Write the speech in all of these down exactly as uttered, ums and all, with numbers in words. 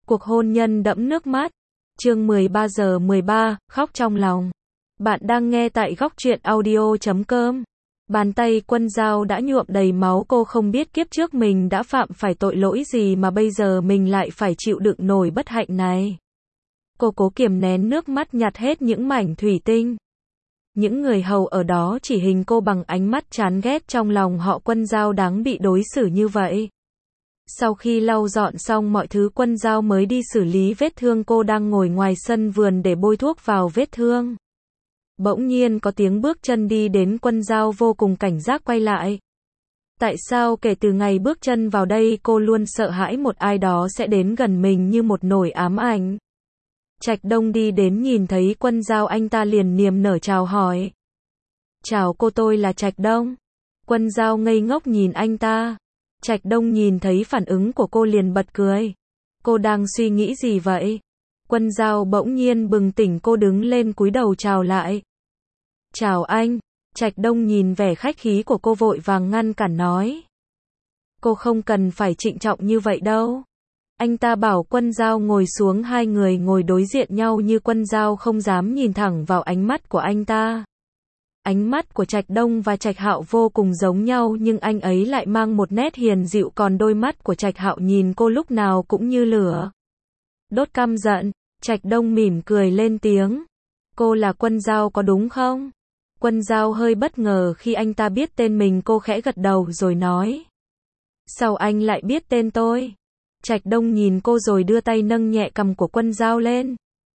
Cuộc hôn nhân đẫm nước mắt. Chương mười ba giờ mười ba, khóc trong lòng. Bạn đang nghe tại góc truyện audio chấm com. Bàn tay Quân Dao đã nhuộm đầy máu, cô không biết kiếp trước mình đã phạm phải tội lỗi gì mà bây giờ mình lại phải chịu đựng nổi bất hạnh này. Cô cố kiềm nén nước mắt, nhặt hết những mảnh thủy tinh. Những người hầu ở đó chỉ hình cô bằng ánh mắt chán ghét, trong lòng họ Quân Dao đáng bị đối xử như vậy. Sau khi lau dọn xong mọi thứ, Quân Dao mới đi xử lý vết thương. Cô đang ngồi ngoài sân vườn để bôi thuốc vào vết thương. Bỗng nhiên có tiếng bước chân đi đến, Quân Dao vô cùng cảnh giác quay lại. Tại sao kể từ ngày bước chân vào đây cô luôn sợ hãi một ai đó sẽ đến gần mình như một nỗi ám ảnh. Trạch Đông đi đến nhìn thấy Quân Dao, anh ta liền niềm nở chào hỏi. Chào cô, tôi là Trạch Đông. Quân Dao ngây ngốc nhìn anh ta. Trạch Đông nhìn thấy phản ứng của cô liền bật cười. Cô đang suy nghĩ gì vậy? Quân Dao bỗng nhiên bừng tỉnh, cô đứng lên cúi đầu chào lại. Chào anh. Trạch Đông nhìn vẻ khách khí của cô vội vàng ngăn cản nói. Cô không cần phải trịnh trọng như vậy đâu. Anh ta bảo Quân Dao ngồi xuống, hai người ngồi đối diện nhau như Quân Dao không dám nhìn thẳng vào ánh mắt của anh ta. Ánh mắt của Trạch Đông và Trạch Hạo vô cùng giống nhau, nhưng anh ấy lại mang một nét hiền dịu, còn đôi mắt của Trạch Hạo nhìn cô lúc nào cũng như lửa đốt căm giận. Trạch Đông mỉm cười lên tiếng. Cô là Quân Dao có đúng không? Quân Dao hơi bất ngờ khi anh ta biết tên mình, cô khẽ gật đầu rồi nói. Sao anh lại biết tên tôi? Trạch Đông nhìn cô rồi đưa tay nâng nhẹ cằm của Quân Dao lên.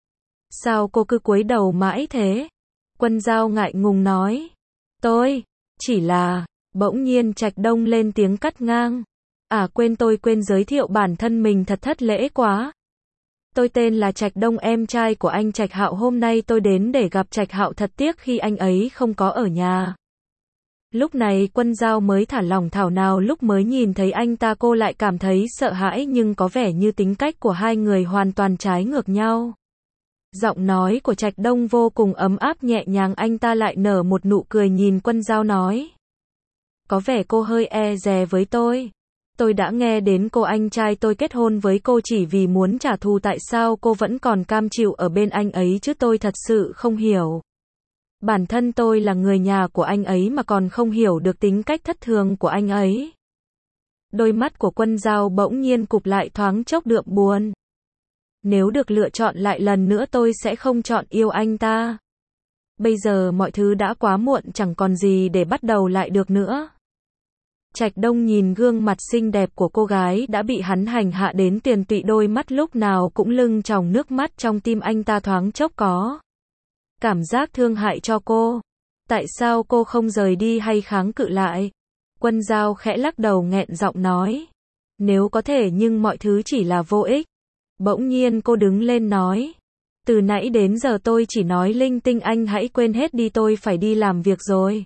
Sao cô cứ cúi đầu mãi thế? Quân Dao ngại ngùng nói. Tôi, chỉ là, bỗng nhiên Trạch Đông lên tiếng cắt ngang. À quên, tôi quên giới thiệu bản thân mình, thật thất lễ quá. Tôi tên là Trạch Đông, em trai của anh Trạch Hạo, hôm nay tôi đến để gặp Trạch Hạo, thật tiếc khi anh ấy không có ở nhà. Lúc này Quân Dao mới thả lỏng, thảo nào lúc mới nhìn thấy anh ta cô lại cảm thấy sợ hãi, nhưng có vẻ như tính cách của hai người hoàn toàn trái ngược nhau. Giọng nói của Trạch Đông vô cùng ấm áp nhẹ nhàng, anh ta lại nở một nụ cười nhìn Quân Dao nói. Có vẻ cô hơi e dè với tôi. Tôi đã nghe đến cô anh trai tôi kết hôn với cô chỉ vì muốn trả thù, tại sao cô vẫn còn cam chịu ở bên anh ấy chứ, tôi thật sự không hiểu. Bản thân tôi là người nhà của anh ấy mà còn không hiểu được tính cách thất thường của anh ấy. Đôi mắt của Quân Dao bỗng nhiên cụp lại, thoáng chốc đượm buồn. Nếu được lựa chọn lại lần nữa tôi sẽ không chọn yêu anh ta. Bây giờ mọi thứ đã quá muộn, chẳng còn gì để bắt đầu lại được nữa. Trạch Đông nhìn gương mặt xinh đẹp của cô gái đã bị hắn hành hạ đến tiền tụy, đôi mắt lúc nào cũng lưng tròng nước mắt, trong tim anh ta thoáng chốc có cảm giác thương hại cho cô. Tại sao cô không rời đi hay kháng cự lại? Quân Dao khẽ lắc đầu nghẹn giọng nói. Nếu có thể, nhưng mọi thứ chỉ là vô ích. Bỗng nhiên cô đứng lên nói. Từ nãy đến giờ tôi chỉ nói linh tinh, anh hãy quên hết đi, tôi phải đi làm việc rồi.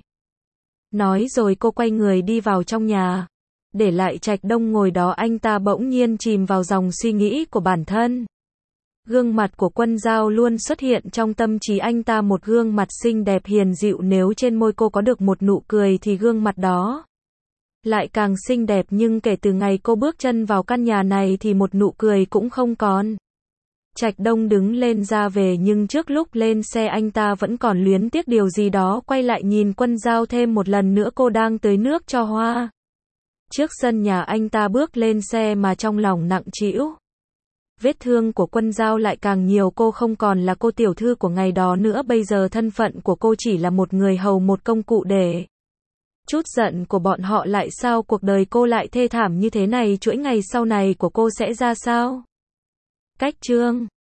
Nói rồi cô quay người đi vào trong nhà. Để lại Trạch Đông ngồi đó, anh ta bỗng nhiên chìm vào dòng suy nghĩ của bản thân. Gương mặt của Quân Dao luôn xuất hiện trong tâm trí anh ta, một gương mặt xinh đẹp hiền dịu, nếu trên môi cô có được một nụ cười thì gương mặt đó lại càng xinh đẹp, nhưng kể từ ngày cô bước chân vào căn nhà này thì một nụ cười cũng không còn. Trạch Đông đứng lên ra về, nhưng trước lúc lên xe anh ta vẫn còn luyến tiếc điều gì đó, quay lại nhìn Quân Dao thêm một lần nữa, cô đang tưới nước cho hoa. Trước sân nhà anh ta bước lên xe mà trong lòng nặng trĩu. Vết thương của Quân Dao lại càng nhiều, cô không còn là cô tiểu thư của ngày đó nữa, bây giờ thân phận của cô chỉ là một người hầu, một công cụ để chút giận của bọn họ. Lại sao cuộc đời cô lại thê thảm như thế này? Chuỗi ngày sau này của cô sẽ ra sao? Cách chương